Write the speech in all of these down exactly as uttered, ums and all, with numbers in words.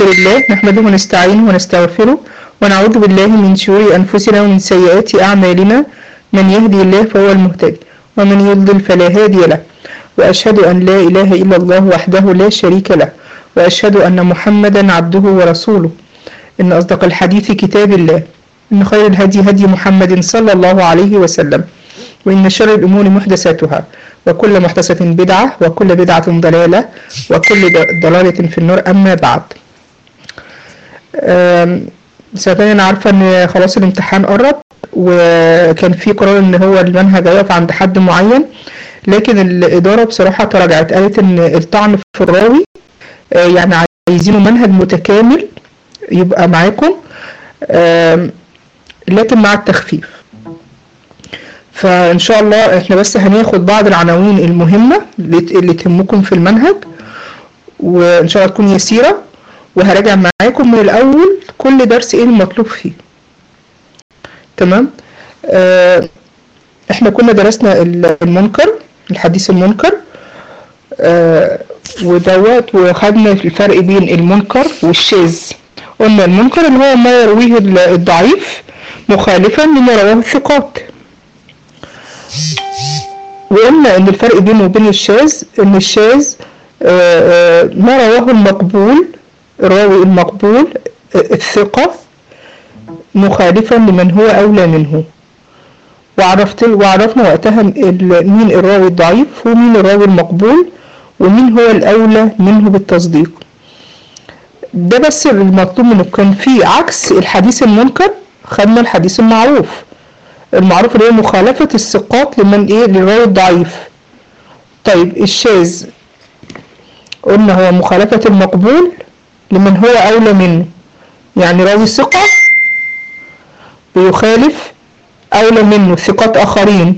الحمد لله نحمده ونستعينه ونستغفره ونعوذ بالله من شرور أنفسنا ومن سيئات أعمالنا. من يهدي الله فهو المهتدي ومن يضلل فلا هادي له، وأشهد أن لا إله إلا الله وحده لا شريك له، وأشهد أن محمدا عبده ورسوله. إن أصدق الحديث كتاب الله، إن خير الهدي هدي محمد صلى الله عليه وسلم، وإن شر الأمور محدثاتها، وكل محدثة بدعة، وكل بدعة ضلالة، وكل ضلالة في النار. أما بعد، سنتين أنا عارفة إن خلاص الامتحان قرب، وكان في قرار إن هو المنهج هيقف عند حد معين، لكن الإدارة بصراحة تراجعت، قالت إن الطعن في الراوي يعني عايزينه منهج متكامل يبقى معاكم، لكن مع التخفيف. فإن شاء الله إحنا بس هناخد بعض العناوين المهمة اللي تهمكم في المنهج، وإن شاء الله تكون يسيرة، وهراجع معاكم من الأول كل درس إيه المطلوب فيه. تمام. آه إحنا كنا درسنا المنكر، الحديث المنكر، آه ودوت، وخدنا الفرق بين المنكر والشاذ. قلنا المنكر اللي هو ما يرويه الضعيف مخالفا لما رواه الثقات، وقلنا ان الفرق بينه وبين الشاذ ان الشاذ ما رواه المقبول، الراوي المقبول الثقة مخالفا لمن هو اولى منه. وعرفت وعرفنا وقتها مين الراوي الضعيف ومين الراوي المقبول ومين هو الاولى منه بالتصديق. ده بس المطلوب منه. كان في عكس الحديث المنكر، خدنا الحديث المعروف، المعروف اللي هي مخالفة الثقات لمن ايه للراوي الضعيف. طيب الشاذ قلنا هو مخالفة المقبول لمن هو اولى منه، يعني راوي ثقة بيخالف اولى منه ثقات اخرين،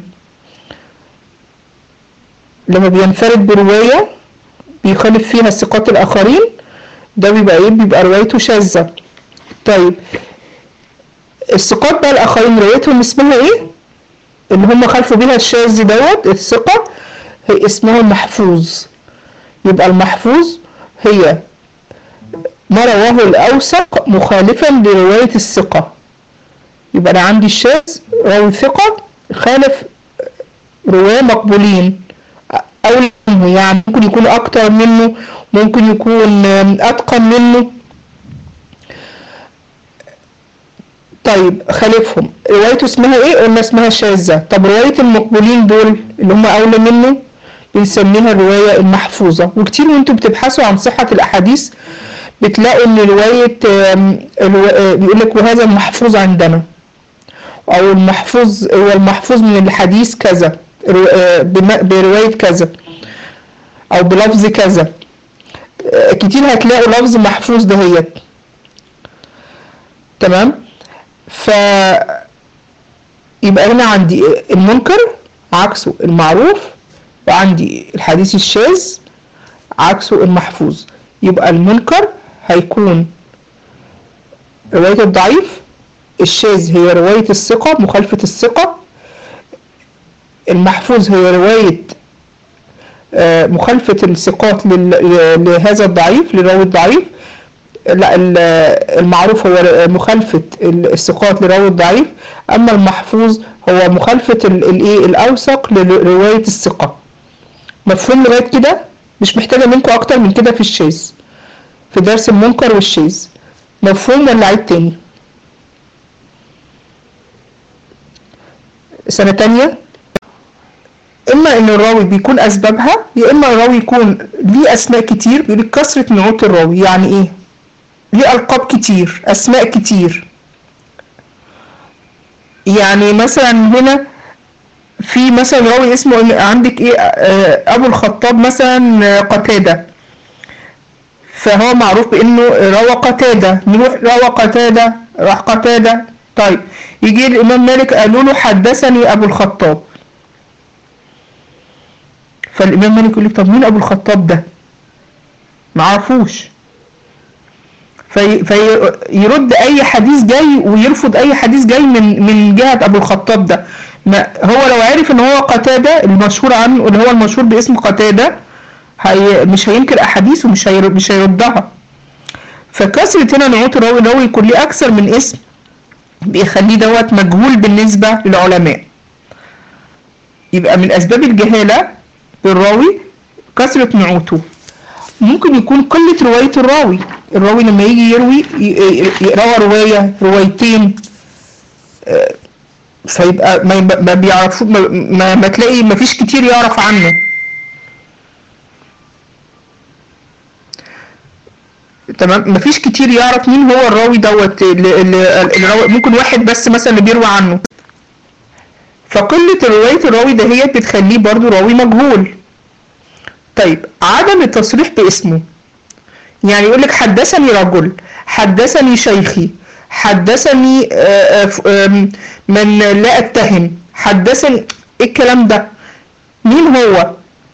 لما بينفرد برواية بيخالف فيها الثقات الاخرين، ده بيبقى ايه بيبقى روايته شاذة. طيب الثقات بقى الاخرين روايتهم اسمها ايه اللي هم خالفوا بيها الشاذ دوت الثقة؟ هي اسمها المحفوظ. يبقى المحفوظ هي ما رواه الاوثق مخالفا لرواية الثقة. يبقى انا عندي الشاذ راوي ثقة خالف رواه مقبولين اولى منه، يعني ممكن يكون اكتر منه، ممكن يكون اتقن منه. طيب خالفهم، روايته اسمها ايه؟ قلنا اسمها شاذة. طب رواية المقبولين دول اللي هم اولى منه بنسميها الرواية المحفوظة. وكتير وانتم بتبحثوا عن صحة الاحاديث بتلاقوا ان رواية بيقول لك وهذا المحفوظ عندنا، او المحفوظ هو المحفوظ من الحديث كذا برواية كذا او بلفظ كذا. كتير هتلاقوا لفظ محفوظ دهيت. تمام. ف يبقى هنا عندي المنكر عكسه المعروف، وعندي الحديث الشاذ عكسه المحفوظ. يبقى المنكر هيكون رواية الضعيف، الشاذ هي رواية الثقة مخالفة الثقة، المحفوظ هي رواية مخالفة الثقات لهذا الضعيف للراوي الضعيف. لا المعروف هو مخالفة الثقات للراوي الضعيف، اما المحفوظ هو مخالفة الايه الاوثق لرواية الثقة. مفهوم لغاية كده؟ مش محتاجة منكم اكتر من كده في الشاذ، في درس المنكر والشاذ. مفهوم ولا عيد تاني؟ سنة تانية. اما ان الراوي بيكون اسبابها، يا اما الراوي يكون ليه اسماء كتير، بيقول كثرة نعوت الراوي. يعني ايه؟ ليه القاب كتير، اسماء كتير. يعني مثلا هنا في مثلا راوي اسمه عندك ايه ابو الخطاب مثلا قتادة، فهو معروف بانه روى قتادة، نروح روى قتادة راح قتادة. طيب يجي الامام مالك قالوا له حدثني ابو الخطاب، فالامام مالك يقول لك طب مين ابو الخطاب ده؟ ما عرفوش، في فيرد اي حديث جاي ويرفض اي حديث جاي من من جهه ابو الخطاب ده. ما هو لو عرف ان هو قتاده المشهور عنه اللي هو المشهور باسم قتاده، هي مش هينكر احاديث ومش هي مش هيردها. فكسرة هنا نعوت الراوي ان هو يكون ليه اكثر من اسم بيخليه دوت مجهول بالنسبة للعلماء. يبقى من اسباب الجهالة بالراوي كسرة نعوته. ممكن يكون قلة رواية الراوي، الراوي لما يجي يروي يقرأ رواية روايتين فيبقى ما, ما بيعرفوا ما, ما, ما تلاقي ما فيش كتير يعرف عنه. تمام، ما فيش كتير يعرف مين هو الراوي دوت اللي ممكن واحد بس مثلا اللي بيروي عنه. فقلة رواية الراوي ده هي بتخليه برضو راوي مجهول. طيب عدم التصريح باسمه، يعني يقول لك حدثني رجل، حدثني شيخي، حدثني من لا اتهم، حدثني، ايه الكلام ده؟ مين هو؟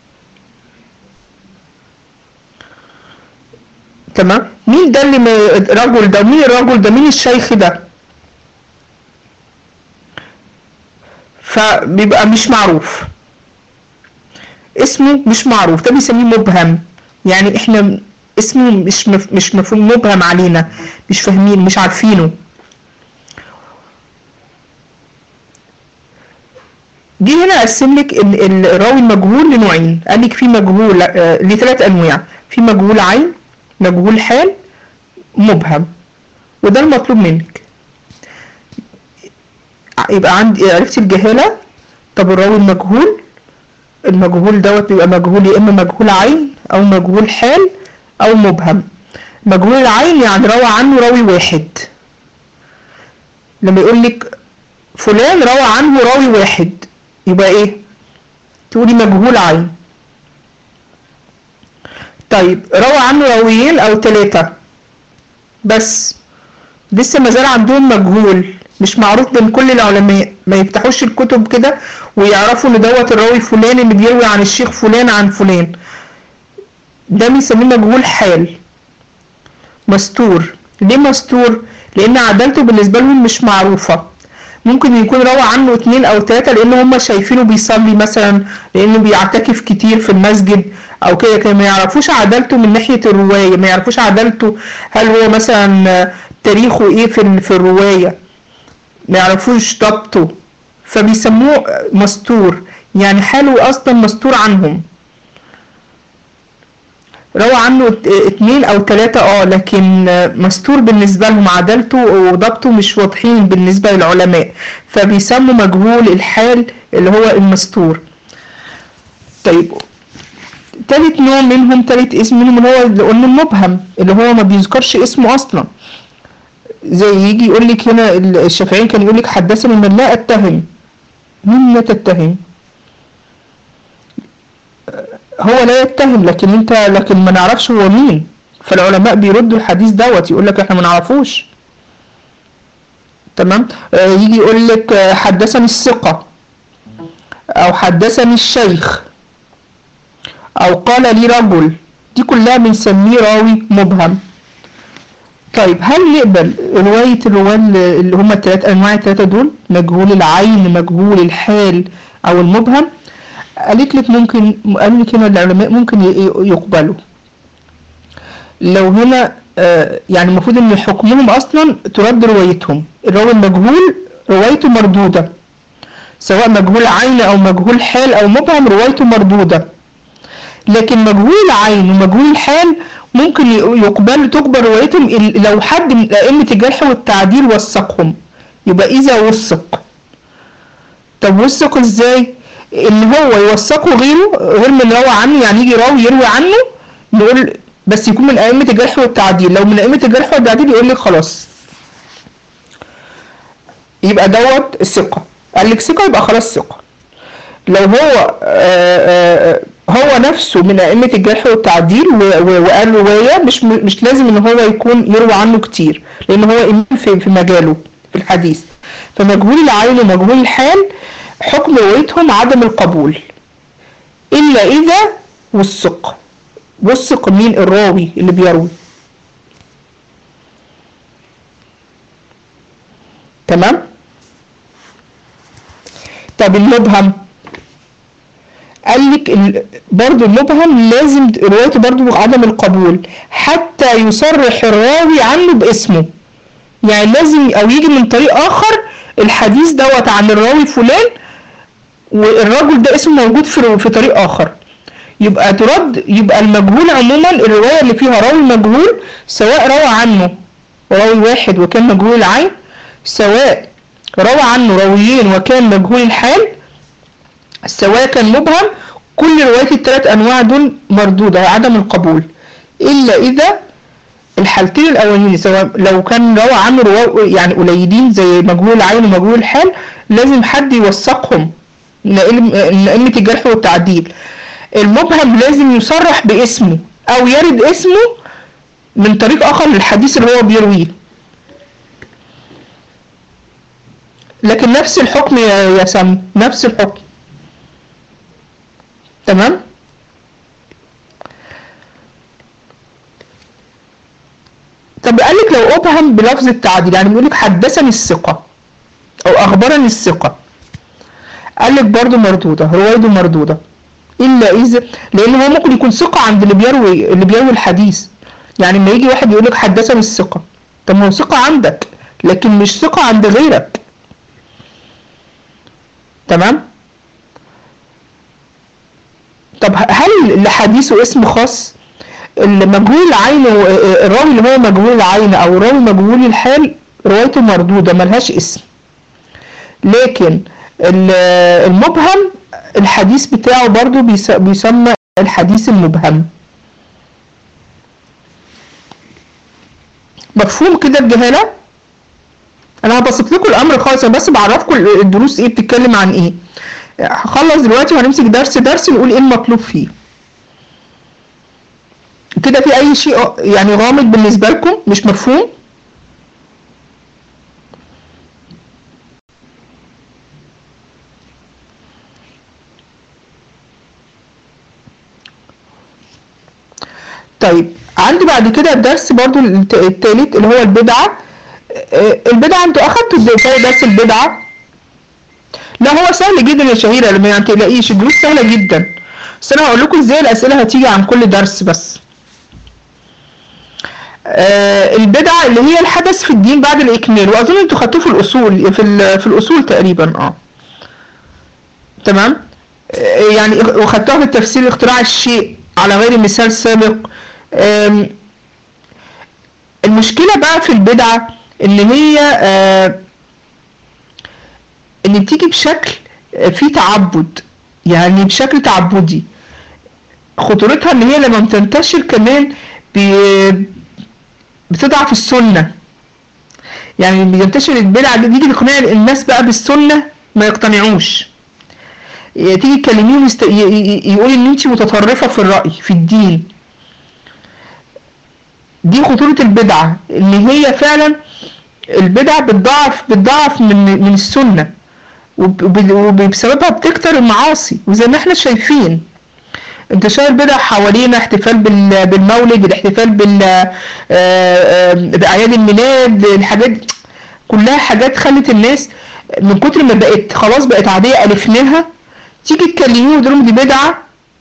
تمام، مين ده اللي رجل ده؟ مين الرجل ده؟ مين الشيخ ده؟ فبيبقى مش معروف، اسمه مش معروف، ده بيسميه مبهم. يعني احنا اسمه مش مف... مش مفهوم، مبهم علينا، مش فاهمين، مش عارفينه. جه هنا قسم لك الراوي المجهول لنوعين، قال لك في مجهول آه لثلاث انواع، في مجهول عين، مجهول حال، مبهم. وده المطلوب منك. يبقى عندي عرفتي الجهاله. طب الراوي المجهول، المجهول دوت بيبقى مجهول يا اما مجهول عين او مجهول حال او مبهم. مجهول العين يعني روى عنه راوي واحد. لما يقول لك فلان روى عنه راوي واحد يبقى ايه؟ تقولي مجهول عين. طيب روى عنه راويين او ثلاثة بس لسه ما زال عندهم مجهول، مش معروف بين كل العلماء، ما يفتحوش الكتب كده ويعرفوا ان دوت الراوي فلان اللي بيروي عن الشيخ فلان عن فلان. ده بيسميه مجهول حال، مستور. ليه مستور؟ لان عدالته بالنسبة لهم مش معروفة. ممكن يكون روى عنه اتنين او تلاتة لان هم شايفينه بيصلي مثلا، لانه بيعتكف كتير في المسجد او كده كده، ما يعرفوش عدالته من ناحية الرواية، ما يعرفوش عدالته هل هو مثلا تاريخه ايه في في الرواية، ما يعرفوش ضبطه، فبيسموه مستور، يعني حاله اصلا مستور عنهم. روى عنه اتنين او تلاتة اه لكن مستور بالنسبة لهم، عدالته وضبطه مش واضحين بالنسبة للعلماء، فبيسموا مجهول الحال اللي هو المستور. طيب تالت نوع منهم، تالت اسم منهم اللي هو اللي قلنا المبهم، اللي هو ما بيذكرش اسمه اصلا. زي يجي يقول لك هنا الشافعي كان يقول لك حدثني من لا اتهم. مين لا تتهم؟ هو لا يتهم لكن انت لكن ما نعرفش هو مين، فالعلماء بيردوا الحديث دوت، يقول لك احنا ما نعرفوش. تمام. آه يجي يقول لك حدثني الثقة او حدثني الشيخ او قال لي رجل، دي كلها بنسميه راوي مبهم. طيب هل نقبل رواية الرواة اللي هم الثلاث انواع الثلاثة دول، مجهول العين، مجهول الحال او المبهم؟ قالت لك ممكن، قال لك هنا العلماء ممكن يقبلوا لو هنا آه يعني المفروض ان حكمهم اصلا ترد روايتهم. الراوي المجهول روايته مردودة، سواء مجهول عين او مجهول حال او مبهم روايته مردودة. لكن مجهول عين ومجهول حال ممكن يقبل تقبل روايتهم لو حد من ائمة الجرح والتعديل وثقهم، يبقى اذا وثق. طب وثق ازاي؟ ان هو يوثقه غيره، غير من روى عنه، يعني يجي راوي يروي عنه نقول بس يكون من ائمة الجرح والتعديل. لو من ائمة الجرح والتعديل يقول لك خلاص يبقى دوت الثقة، قال لك ثقة يبقى خلاص ثقة. لو هو آآ آآ هو نفسه من ائمة الجرح والتعديل وقال رواية، مش مش لازم ان هو يكون يروي عنه كتير، لان هو امام في في مجاله في الحديث. فمجهول العين ومجهول الحال حكم روايتهم عدم القبول الا اذا وثق. وثق مين؟ الراوي اللي بيروي. تمام. طب المبهم قال لك لك برضو المبهم لازم روايته برضو عدم القبول حتى يصرح الراوي عنه باسمه، يعني لازم او يجي من طريق اخر الحديث دوت عن الراوي فلان والرجل ده اسمه موجود في في طريق اخر، يبقى ترد. يبقى المجهول عموما الرواية اللي فيها راوي مجهول سواء روى عنه راوي واحد وكان مجهول العين، سواء روى عنه راويين وكان مجهول الحال، سواء كان مبهم، كل روايات الثلاث انواع دول مردودة وعدم القبول، الا اذا الحالتين الاولانيين سواء لو كان روى عنه رواة يعني قليلين زي مجهول العين ومجهول الحال لازم حد يوثقهم لأئمة الجرح والتعديل. المبهم لازم يصرح باسمه او يرد اسمه من طريق اخر للحديث اللي هو بيرويه، لكن نفس الحكم يا سامي، نفس الحكم. تمام. طب قال لك لو ابهم بلفظ التعديل، يعني بيقول لك حدثني الثقة او اخبرني الثقة، قال لك برضه مردودة، روايته مردودة الا اذا، لان هو ممكن يكون ثقة عند اللي بيروي اللي بيروي الحديث، يعني لما يجي واحد يقول لك حدثني الثقة، طب ما هو ثقة عندك لكن مش ثقة عند غيرك. تمام. طب هل لحديثه اسم خاص؟ المجهول العين الراوي اللي هو مجهول العين او راوي مجهول الحال روايته مردودة ملهاش اسم، لكن المبهم الحديث بتاعه برضو بيسمى الحديث المبهم. مفهوم كده الجهالة؟ انا هبسط لكم الامر خالص، انا بس بعرفكم الدروس ايه بتتكلم عن ايه. هخلص دلوقتي وهنمسك درس درس نقول ايه المطلوب فيه. كده في اي شيء يعني غامض بالنسبة لكم مش مفهوم؟ طيب عندي بعد كده الدرس برضو الثالث اللي هو البدعة. البدعة انتوا اخدتوا ازاي درس البدعة؟ لا هو سهل جدا يا شهيرة، لما يعني تلاقيش الدروس سهلة جدا، بس انا هقول لكم ازاي الاسئلة هتيجي عن كل درس. بس آه البدعة اللي هي الحدث في الدين بعد الاكمال، واظن انتوا خدتوه في الاصول في, في الاصول تقريبا. اه تمام. آه يعني وخدتوها في التفسير اختراع الشيء على غير مثال سابق. آه المشكلة بقى في البدعة ان هي آه ان بتيجي بشكل في تعبد، يعني بشكل تعبدي. خطورتها ان هي لما بتنتشر كمان بتضعف السنة، يعني بينتشر البدعة دي تيجي تقنع الناس بقى بالسنة ما يقتنعوش، تيجي تكلميهم يست... يقول ان انت متطرفة في الرأي في الدين. دي خطورة البدعة، ان هي فعلا البدعة بتضعف بتضعف من من السنة، وبسببها بتكتر المعاصي. وزي ما احنا شايفين انتشار البدع حوالينا، احتفال بالمولد، الاحتفال بأعياد الميلاد، الحاجات كلها حاجات خلت الناس من كتر ما بقت خلاص بقت عادية ألفناها، تيجي تكلميه وتقولهم دي بدعة.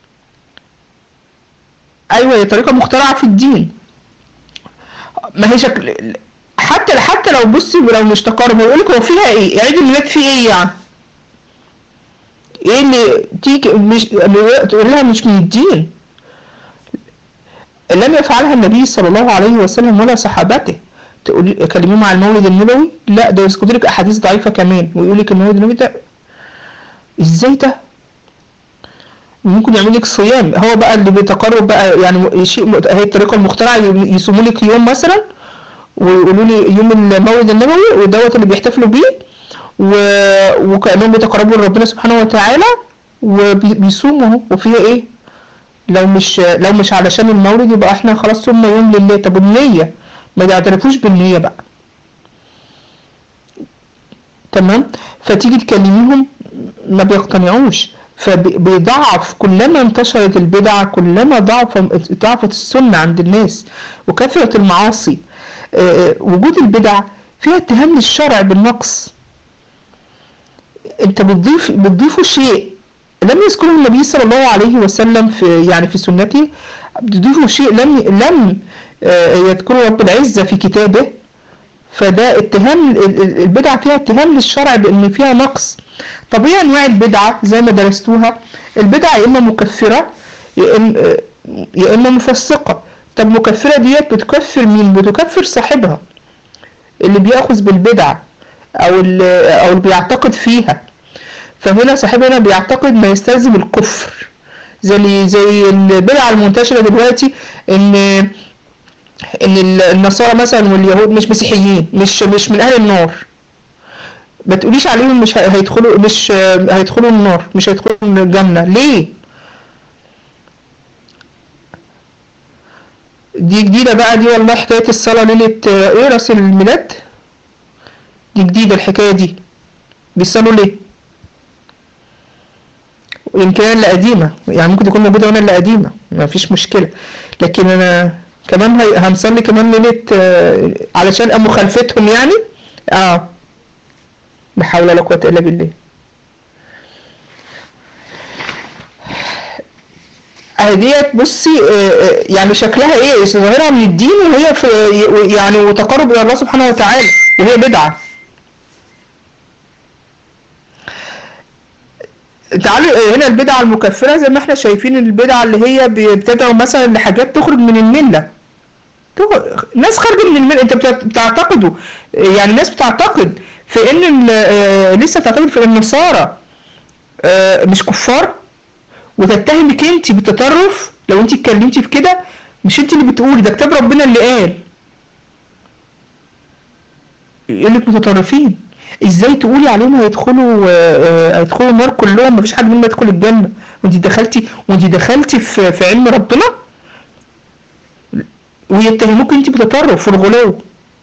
ايوه هي طريقة مخترعة في الدين، ما هي شكل حتى حتى لو بصي ولو مش تقارب يقول لك هو فيها ايه؟ عيد الميلاد فيه ايه يعني؟ ايه اللي تيجي مش تقول لها مش من الدين؟ لم يفعلها النبي صلى الله عليه وسلم ولا صحابته. تقول كلميهم على المولد النبوي، لا ده يذكر لك احاديث ضعيفه كمان ويقول لك المولد النبوي ده ازاي ده؟ ممكن يعمل لك صيام. هو بقى اللي بيتقرب بقى يعني شيء، هي الطريقه المخترعه يصوموا لك يوم مثلا ويقولوا لي يوم المولد النبوي ودوت اللي بيحتفلوا بيه، وكأنهم بيتقربوا لربنا سبحانه وتعالى وبيصوموا. وفيها ايه؟ لو مش لو مش علشان المولد يبقى احنا خلاص صومنا يوم لله. طب النية ما يعترفوش بالنية بقى. تمام. فتيجي تكلميهم ما بيقتنعوش، فبيضعف. كلما انتشرت البدعة كلما ضعف ضعفت السنة عند الناس وكثرت المعاصي. اه وجود البدع فيها اتهام للشرع بالنقص. انت بتضيف بتضيفوا شيء لم يذكره النبي صلى الله عليه وسلم في يعني في سنته، بتضيفوا شيء لم لم يذكره رب العزة في كتابه، فده اتهام. البدعة فيها اتهام للشرع بان فيها نقص. طب ايه انواع البدعة زي ما درستوها؟ البدعة يا اما مكفرة يا اما يا اما مفسقة. طب مكفرة ديت بتكفر مين؟ بتكفر صاحبها اللي بيأخذ بالبدعة او اللي او اللي بيعتقد فيها. فهنا صاحبنا هنا بيعتقد ما يستلزم الكفر، زي زي البدعة المنتشرة دلوقتي ان ان النصارى مثلا واليهود مش مسيحيين، مش مش من اهل النار، ما تقوليش عليهم مش هيدخلوا مش هيدخلوا النار، مش هيدخلوا الجنة. ليه؟ دي جديدة بقى دي والله، حكاية الصلاة ليلة ايه راس الميلاد دي جديدة الحكاية دي. بيصلوا ليه؟ يمكن انا اللي قديمة، يعني ممكن تكون موجودة وانا اللي قديمة، ما فيش مشكلة، لكن انا كمان هنصلي كمان ليلة علشان مخالفتهم يعني. اه لا حول ولا قوة الا بالله. ديت بصي يعني شكلها ايه؟ ظاهرها من الدين وهي في يعني وتقرب الى الله سبحانه وتعالى، وهي بدعة. تعالوا هنا البدعة المكفرة زي ما احنا شايفين، البدعة اللي هي بتدعو مثلا لحاجات تخرج من الملة. ناس خارجة من الملة، انت بتعتقدوا يعني الناس بتعتقد في ان لسه بتعتقد في ان النصارى مش كفار، وتتهمك انت بالتطرف لو انت اتكلمتي في كده. مش انت اللي بتقولي، ده كتاب ربنا اللي قال. يقول لك متطرفين، ازاي تقولي عليهم هيدخلوا هيدخلوا النار كلهم، مفيش حد منهم يدخل الجنه، وانت دخلتي وانت دخلتي في, في علم ربنا، ويتهموك انت بتطرف والغلو.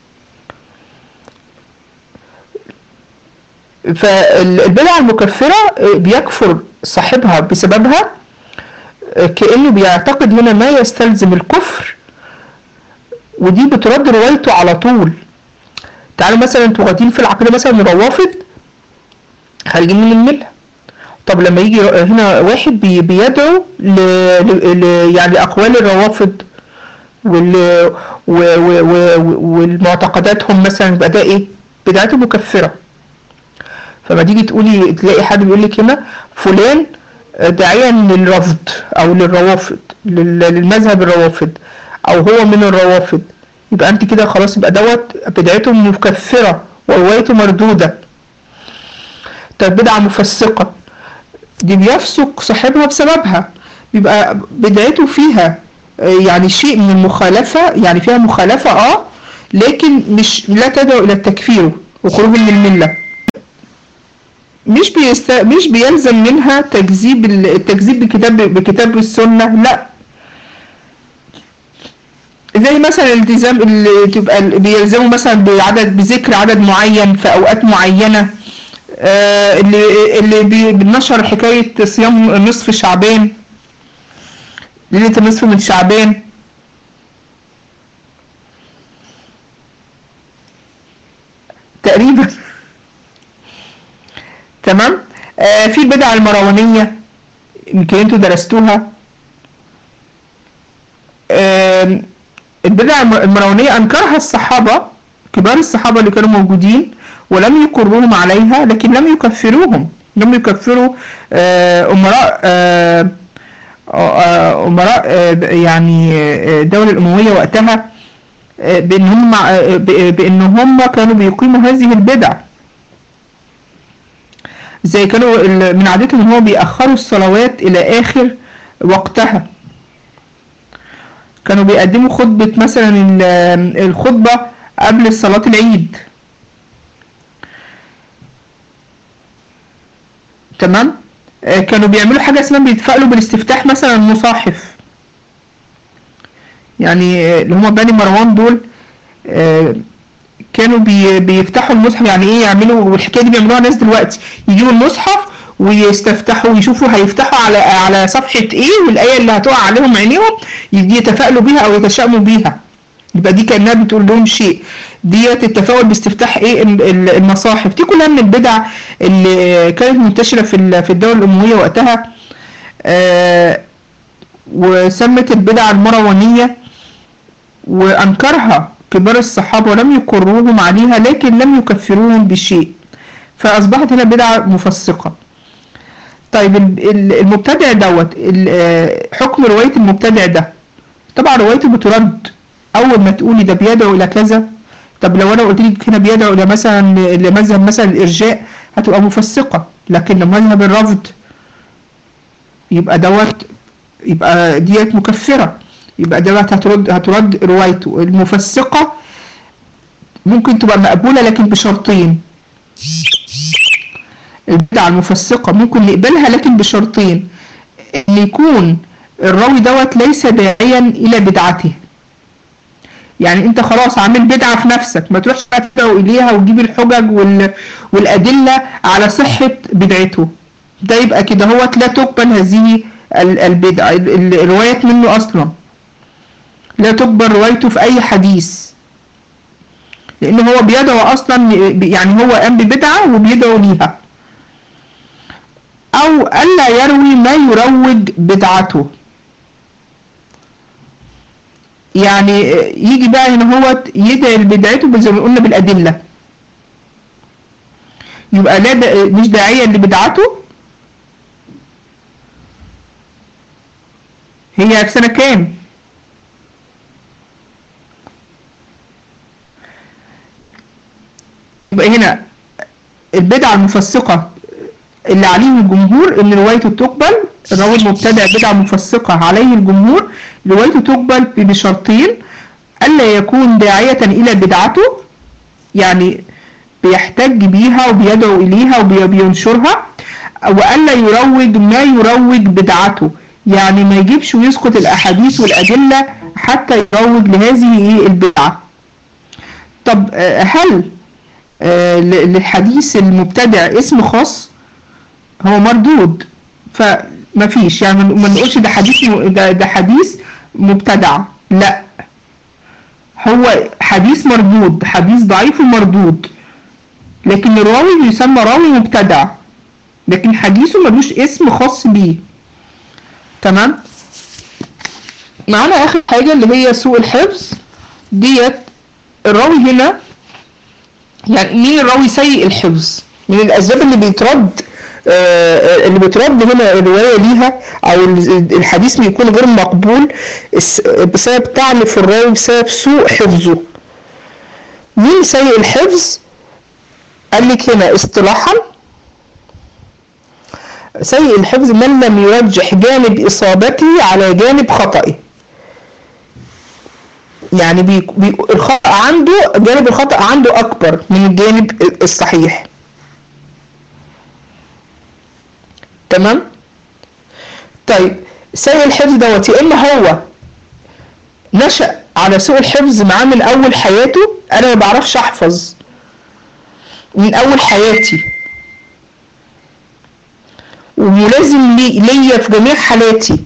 فالبدعة المكفرة بيكفر صاحبها بسببها، كأنه بيعتقد هنا ما يستلزم الكفر، ودي بترد روايته على طول. تعالوا مثلا انتوا واخدين في العقيدة مثلا الروافض خارجين من الملة. طب لما يجي هنا واحد بي بيدعو ل... ل... يعني أقوال الروافض وال... و... و... و... والمعتقداتهم مثلا، يبقى ده ايه؟ بدعته مكفرة. فما تيجي تقولي تلاقي حد بيقول لك هنا فلان داعيا للرفض او للروافض، للمذهب الروافض، او هو من الروافض، يبقى انت كده خلاص، يبقى دوت بدعته مكفرة وروايته مردودة. طب بدعة مفسقة دي بيفسق صاحبها بسببها، بيبقى بدعته فيها يعني شيء من المخالفة، يعني فيها مخالفة اه لكن مش لا تدعو الى التكفير وخروج من الملة. مش بيست... مش بيلزم منها تكذيب التكذيب بكتاب بكتاب السنة، لا. زي مثلا الالتزام اللي تبقى بيلزموا مثلا بعدد بذكر عدد معين في اوقات معينة، آه اللي اللي بنشر حكاية صيام نصف شعبان، ليلة النصف من شعبان تقريبا. تمام. آه في البدعة المروانية يمكن انتوا درستوها. آه البدعة المروانية انكرها الصحابة، كبار الصحابة اللي كانوا موجودين، ولم يقروهم عليها، لكن لم يكفروهم، لم يكفروا آه امراء آه آه امراء آه يعني الدولة الاموية وقتها، آه بان هم آه بان هم كانوا بيقيموا هذه البدع. زي كانوا من عادتهم ان هو بيأخروا الصلوات الى اخر وقتها. كانوا بيقدموا خطبة مثلا الخطبة قبل صلاة العيد. تمام. كانوا بيعملوا حاجة اسمها بيتفائلوا بالاستفتاح مثلا المصاحف، يعني اللي هم بني مروان دول كانوا بي بيفتحوا المصحف. يعني ايه يعملوا؟ والحكايه دي بيعملوها ناس دلوقتي، يجيبوا المصحف ويستفتحوا ويشوفوا هيفتحوا على على صفحه ايه، والايه اللي هتقع عليهم عينيهم يتفائلوا بيها او يتشائموا بيها. يبقى دي كأنها بتقول لهم شيء. ديت التفاؤل باستفتاح ايه المصاحف. دي كلها من البدع اللي كانت منتشرة في في الدولة الأموية وقتها، آه وسمت البدع المروانية، وأنكرها كبار الصحابة ولم يقروهم عليها، لكن لم يكفروهم بشيء، فأصبحت هنا بدعة مفسقة. طيب المبتدع دوت، حكم رواية المبتدع ده، طبعا روايته بترد أول ما تقولي ده بيدعو إلى كذا. طب لو أنا قلت لك هنا بيدعو إلى مثلا لمذهب مثلا الإرجاء هتبقى مفسقة، لكن مذهب الرفض يبقى دوت، يبقى ديت مكفرة، يبقى دوت هترد هترد روايته. المفسقة ممكن تبقى مقبولة لكن بشرطين. البدعة المفسقة ممكن نقبلها لكن بشرطين: ان يكون الراوي دوت ليس داعيا الى بدعته. يعني انت خلاص عامل بدعة في نفسك، ما تروحش تدعو اليها وتجيب الحجج وال... والادلة على صحة بدعته. ده يبقى كده هو لا تقبل هذه البدعة، الرواية منه اصلا لا تقبل روايته في اي حديث، لان هو بيدعو اصلا، يعني هو قام ببدعة وبيدعو ليها. او الا يروي ما يروج بدعته، يعني يجي بقى هنا هو يدعي بدعته زي ما قلنا بالادله، يبقى لا دا مش داعيا لبدعته. هي في سنه كام؟ يبقى هنا البدعه المفسقه اللي عليه الجمهور ان روايته تقبل، الراوي المبتدع بدعه مفسقه عليه الجمهور روايته تقبل بشرطين: الا يكون داعيه الى بدعته، يعني بيحتج بيها وبيدعو اليها وبينشرها، والا يروج ما يروج بدعته، يعني ما يجيبش ويسقط الاحاديث والادله حتى يروج لهذه البدعه. طب هل للحديث المبتدع اسم خاص؟ هو مردود، فما فيش، يعني ما نقولش ده حديث ده, ده حديث مبتدع، لا، هو حديث مردود، حديث ضعيف ومردود، لكن الراوي يسمى راوي مبتدع، لكن حديثه ملوش اسم خاص بيه. تمام. معانا اخر حاجه اللي هي سوء الحفظ. ديت الراوي هنا، يعني مين الراوي سيء الحفظ؟ من الاسباب اللي بيترد آه اللي بيترد هنا الروايه ليها او الحديث بيكون غير مقبول بسبب طعن في الراوي، بسبب سوء حفظه. مين سيء الحفظ؟ قال لك هنا اصطلاحا: سيء الحفظ من لم يرجح جانب اصابته على جانب خطئه، يعني بي بي الخطأ عنده، جانب الخطأ عنده اكبر من الجانب الصحيح. تمام. طيب سيء الحفظ دوت يا اما هو نشأ على سوء الحفظ معاه من اول حياته، انا ما بعرفش احفظ من اول حياتي وملازم لي ليا في جميع حالاتي،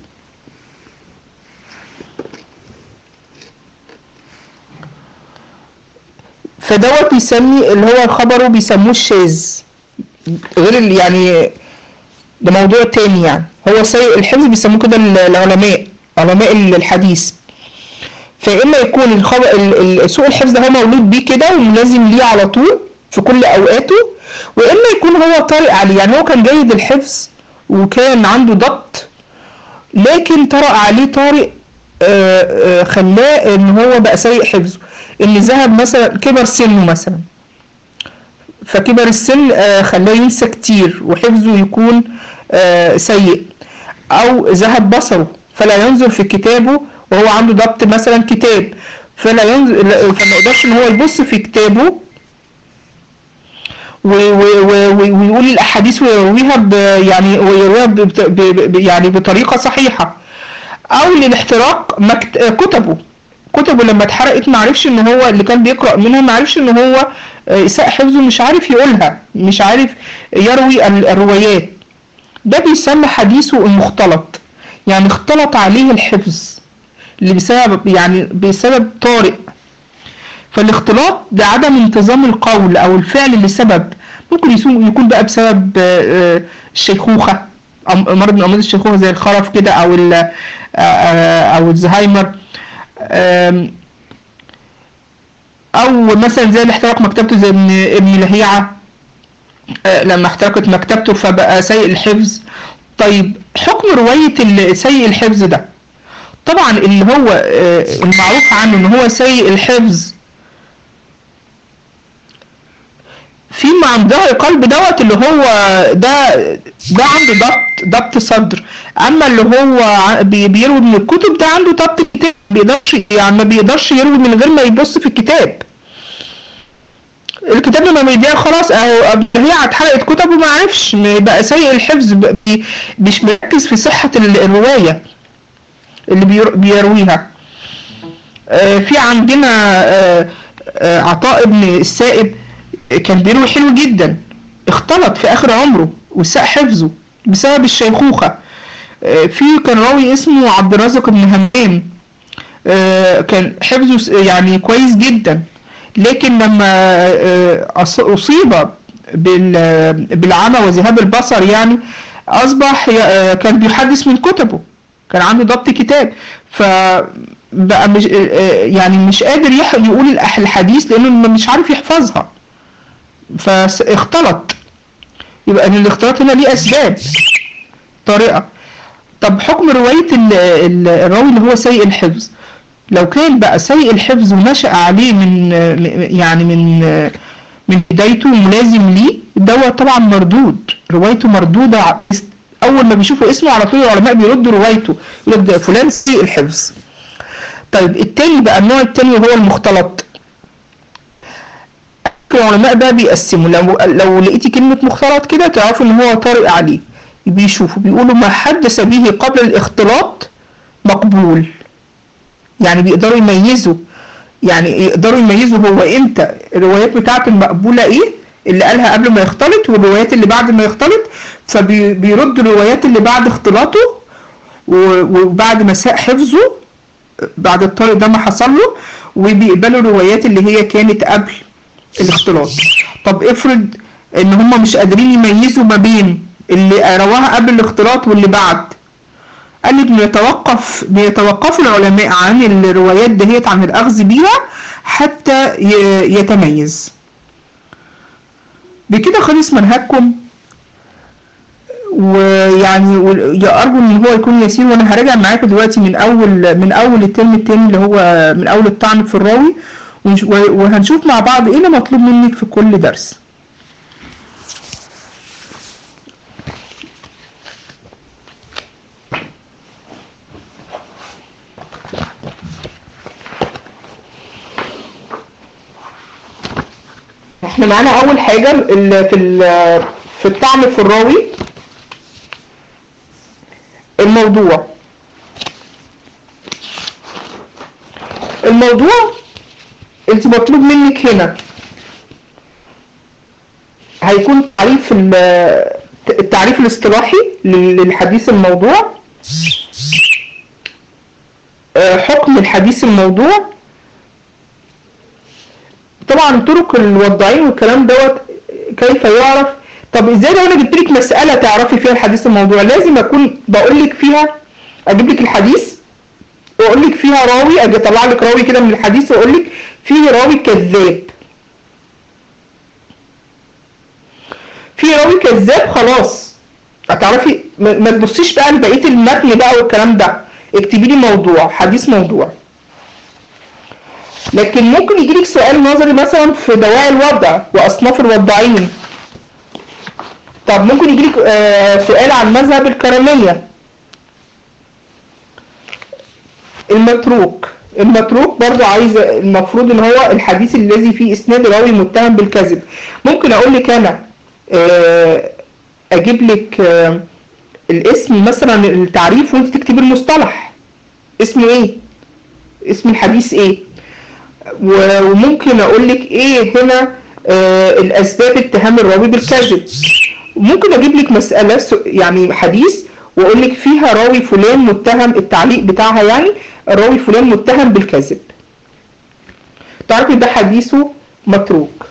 فدوت بيسمي اللي هو خبره بيسموه الشاذ، غير اللي يعني ده موضوع تاني. يعني هو سيء الحفظ بيسموه كده العلماء، علماء الحديث. فإما يكون الخبر سوء الحفظ ده هو مولود بيه كده وملازم ليه على طول في كل أوقاته، وإما يكون هو طارئ عليه، يعني هو كان جيد الحفظ وكان عنده ضبط، لكن طرأ عليه طارئ خلاه إن هو بقى سيء حفظه، إن ذهب مثلا كبر سنه مثلا، فكبر السن خلاه ينسى كتير وحفظه يكون سيء، او ذهب بصره فلا ينظر في كتابه وهو عنده ضبط مثلا كتاب، فلا ينظر، فما يقدرش ان هو يبص في كتابه ويقول الاحاديث ويرويها يعني ويرويها يعني بطريقه صحيحه، او للاحتراق كتبه كتبه لما اتحرقت ما عرفش ان هو اللي كان بيقرأ منها ما عرفش ان هو إساء حفظه، مش عارف يقولها، مش عارف يروي الروايات. ده بيسمى حديثه المختلط، يعني اختلط عليه الحفظ اللي بسبب يعني بسبب طارئ فالاختلاط ده عدم انتظام القول او الفعل لسبب، ممكن يكون بقى بسبب الشيخوخة، مرض من امراض الشيخوخة زي الخرف كده او او الزهايمر، او مثلا زي اللي احترق مكتبته زي ابن ابن لهيعة لما احترقت مكتبته فبقى سيء الحفظ. طيب حكم رواية سيء الحفظ ده، طبعا اللي هو المعروف عنه ان هو سيء الحفظ فيما عن ظهر قلب دوت اللي هو ده ده عنده ضبط ضبط صدر، اما اللي هو بيروي من الكتب ده عنده ضبط كتاب، بيقدرش يعني ما بيقدرش يروي من غير ما يبص في الكتاب. الكتاب لما بيبيع خلاص اهو هي اتحرقت كتب وما عرفش، بقى سيء الحفظ، مش مركز في صحة الرواية اللي بيرويها. في عندنا عطاء ابن السائب كان بيروي حلو جدا، اختلط في اخر عمره وساء حفظه بسبب الشيخوخة. في كان راوي اسمه عبد الرازق بن همام كان حفظه يعني كويس جدا، لكن لما اصيب بالعمى وذهاب البصر يعني اصبح كان بيحدث من كتبه، كان عنده ضبط كتاب، فبقى مش يعني مش قادر يقول الحديث لانه مش عارف يحفظها فاختلط. يبقى ان الاختلاط هنا ليه اسباب طريقه. طب حكم روايه الراوي اللي هو سيء الحفظ، لو كان بقى سيء الحفظ ونشأ عليه من يعني من من بدايته ملازم ليه دوت طبعا مردود، روايته مردوده، اول ما بيشوفوا اسمه على طول العلماء بيردوا روايته، يقول لك فلان سيء الحفظ. طيب التاني بقى النوع التاني وهو المختلط، العلماء بقى بيقسموا، لو لو لقيتي كلمه مختلط كده تعرفوا ان هو طارئ عليه، بيشوفوا بيقولوا ما حدث به قبل الاختلاط مقبول، يعني بيقدروا يميزوا يعني يقدروا يميزوا هو امتى الروايات بتاعته المقبوله ايه اللي قالها قبل ما يختلط والروايات اللي بعد ما يختلط، فبيردوا الروايات اللي بعد اختلاطه وبعد ما ساء حفظه بعد الطارئ ده ما حصل له، وبيقبلوا الروايات اللي هي كانت قبل الاختلاط. طب افرض ان هم مش قادرين يميزوا ما بين اللي رواها قبل الاختلاط واللي بعد، قال لك بيتوقف بيتوقفوا العلماء عن الروايات دهيت عن الاخذ بيها حتى يتميز. بكده خلص منهجكم، ويعني ارجو ان هو يكون يسير، وانا هراجع معاكم دلوقتي من اول من اول الترم الثاني اللي هو من اول الطعن في الراوي، وهنشوف مع بعض ايه اللي مطلوب منك في كل درس. احنا معانا اول حاجة في في الطعن في الراوي الموضوع. الموضوع انت مطلوب منك هنا هيكون تعريف التعريف الاصطلاحي للحديث الموضوع، حكم الحديث الموضوع، طبعا طرق الوضعين والكلام دوت كيف يعرف. طب ازاي لو انا جبت لك مساله تعرفي فيها الحديث الموضوع؟ لازم اكون بقول لك فيها، اجيب لك الحديث واقول لك فيها راوي، اجي اطلع لك راوي كده من الحديث واقول لك فيه راوي كذاب، في راوي كذاب، خلاص هتعرفي. ما تبصيش بقى لبقيه المتن بقى والكلام ده، اكتبي لي موضوع، حديث موضوع. لكن ممكن يجيلك سؤال نظري مثلا في دواعي الوضع واصناف الوضعين. طب ممكن يجيلك آه سؤال عن مذهب الكرامية. المتروك المتروك برضو عايز، المفروض ان هو الحديث الذي فيه اسناد راوي متهم بالكذب. ممكن اقول لك انا آه اجيب لك آه الاسم مثلا التعريف وانت تكتبي المصطلح اسمه ايه، اسم الحديث ايه، وممكن اقول لك ايه هنا آه الاسباب اتهام الراوي بالكذب. ممكن اجيب لك مسألة يعني حديث واقول لك فيها راوي فلان متهم، التعليق بتاعها يعني الراوي فلان متهم بالكذب. تعرفي ده حديثه متروك.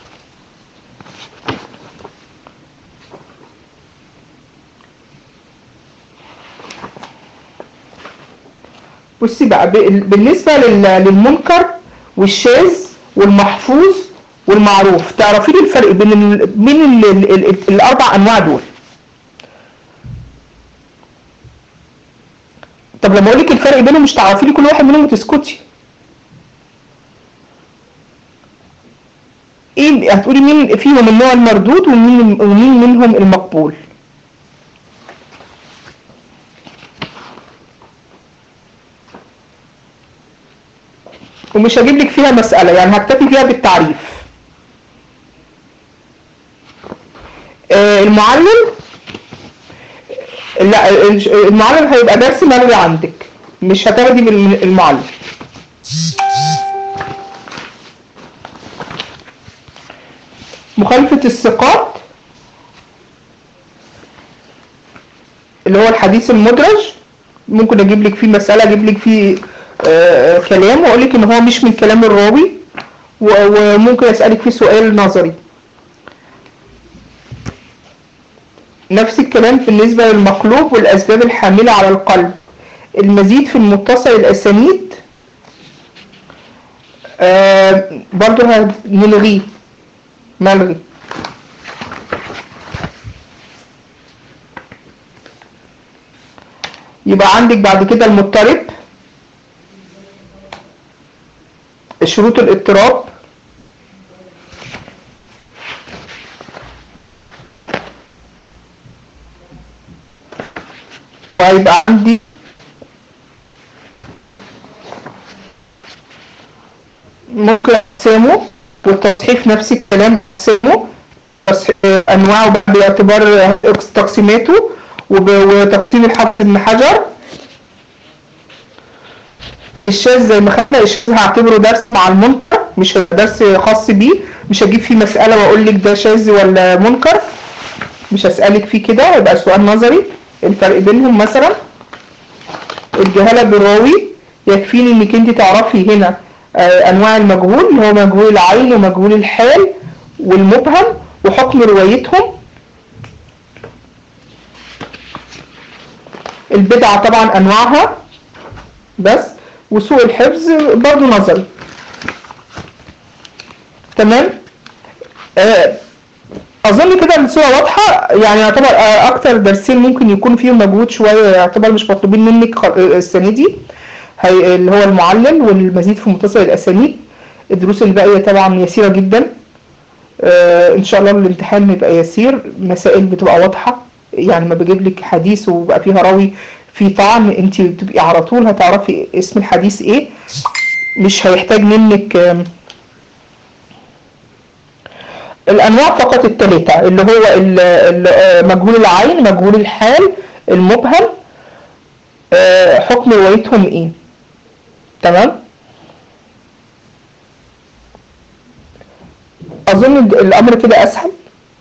بصي بقى بالنسبة للمنكر والشاذ والمحفوظ والمعروف، تعرفي لي الفرق بين ال بين ال ال ال ال الاربع انواع دول؟ طب لما اقول لك الفرق بينهم مش تعرفي لي كل واحد منهم وتسكتي. ايه هتقولي مين فيهم النوع المردود ومين ومين منهم المقبول؟ ومش هجيب لك فيها مسألة، يعني هكتفي فيها بالتعريف. آه المعلم، لا المعلم هيبقى درس ملغي عندك، مش هتاخدي من المعلم. مخالفة الثقات اللي هو الحديث المدرج، ممكن اجيب لك فيه مسألة، اجيب لك فيه آه كلام واقول لك ان هو مش من كلام الراوي، وممكن اسألك فيه سؤال نظري. نفس الكلام بالنسبة للمقلوب والاسباب الحاملة على القلب. المزيد في المتصل الاسانيد آه برضو هنلغيه ملغي. يبقى عندك بعد كده المضطرب، شروط الاضطراب، وهيبقى عندي ممكن اقسمه والتصحيف نفس الكلام، اقسمه انواعه باعتبار تقسيماته وتقسيم الحافظ ابن حجر. الشاذ زي ما خدنا الشاذ هعتبره درس مع المنكر، مش درس خاص بيه، مش هجيب فيه مسألة واقول لك ده شاذ ولا منكر، مش هسألك فيه كده، يبقى سؤال نظري الفرق بينهم. مثلا الجهالة بالراوي، يكفيني انك انت تعرفي هنا انواع المجهول اللي هو مجهول العين ومجهول الحال والمبهم وحكم روايتهم. البدعة طبعا انواعها بس، وسوء الحفظ برضو نظري. تمام. آه اظن كده الصورة واضحة، يعني يعتبر اكتر درسين ممكن يكون فيهم مجهود شوية، يعتبر مش مطلوبين منك السنة دي، اللي هو المعلم والمزيد في متصل الاسانيد. الدروس الباقية طبعا يسيرة جدا، آه ان شاء الله الامتحان يبقى يسير، مسائل بتبقى واضحة، يعني ما بجيب لك حديث وبقى فيها راوي في طعن، انت بتبقي على طول هتعرفي اسم الحديث ايه، مش هيحتاج منك آه الانواع فقط الثلاثة، اللي هو مجهول العين، مجهول الحال، المبهم، آه حكم روايتهم ايه. تمام. اظن الامر كده اسهل،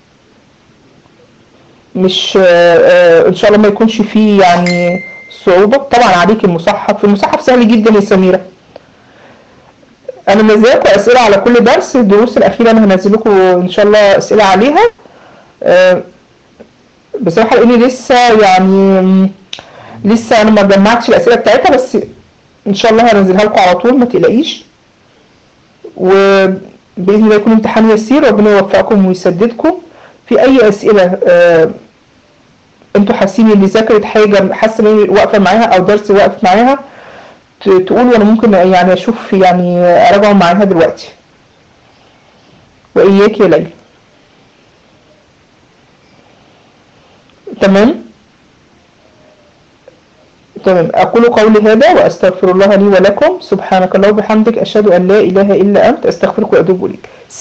مش آه ان شاء الله ما يكونش فيه يعني صعوبة. طبعا عليك المصحف، المصحف سهل جدا يا سميرة، انا منزلكم اسئلة على كل درس، الدروس الاخيرة انا هنزل لكم ان شاء الله اسئلة عليها. آه بصراحة لاني لسه يعني لسه انا ما جمعتش الاسئلة بتاعتها، بس ان شاء الله هنزلها لكم على طول، ما تقلقيش، وباذن الله يكون امتحان يسير، ربنا يوفقكم ويسددكم في اي اسئله. آه انتوا حاسين ان ذاكرت حاجه حاسه ان هي واقفه معاها او درس واقف معاها تقولوا، وانا ممكن يعني اشوف يعني اراجعه معاها دلوقتي. واياك يا ليلى. تمام تمام. اقول قولي هذا واستغفر الله لي ولكم، سبحانك اللهم وبحمدك، اشهد ان لا اله الا انت، استغفرك واتوب اليك.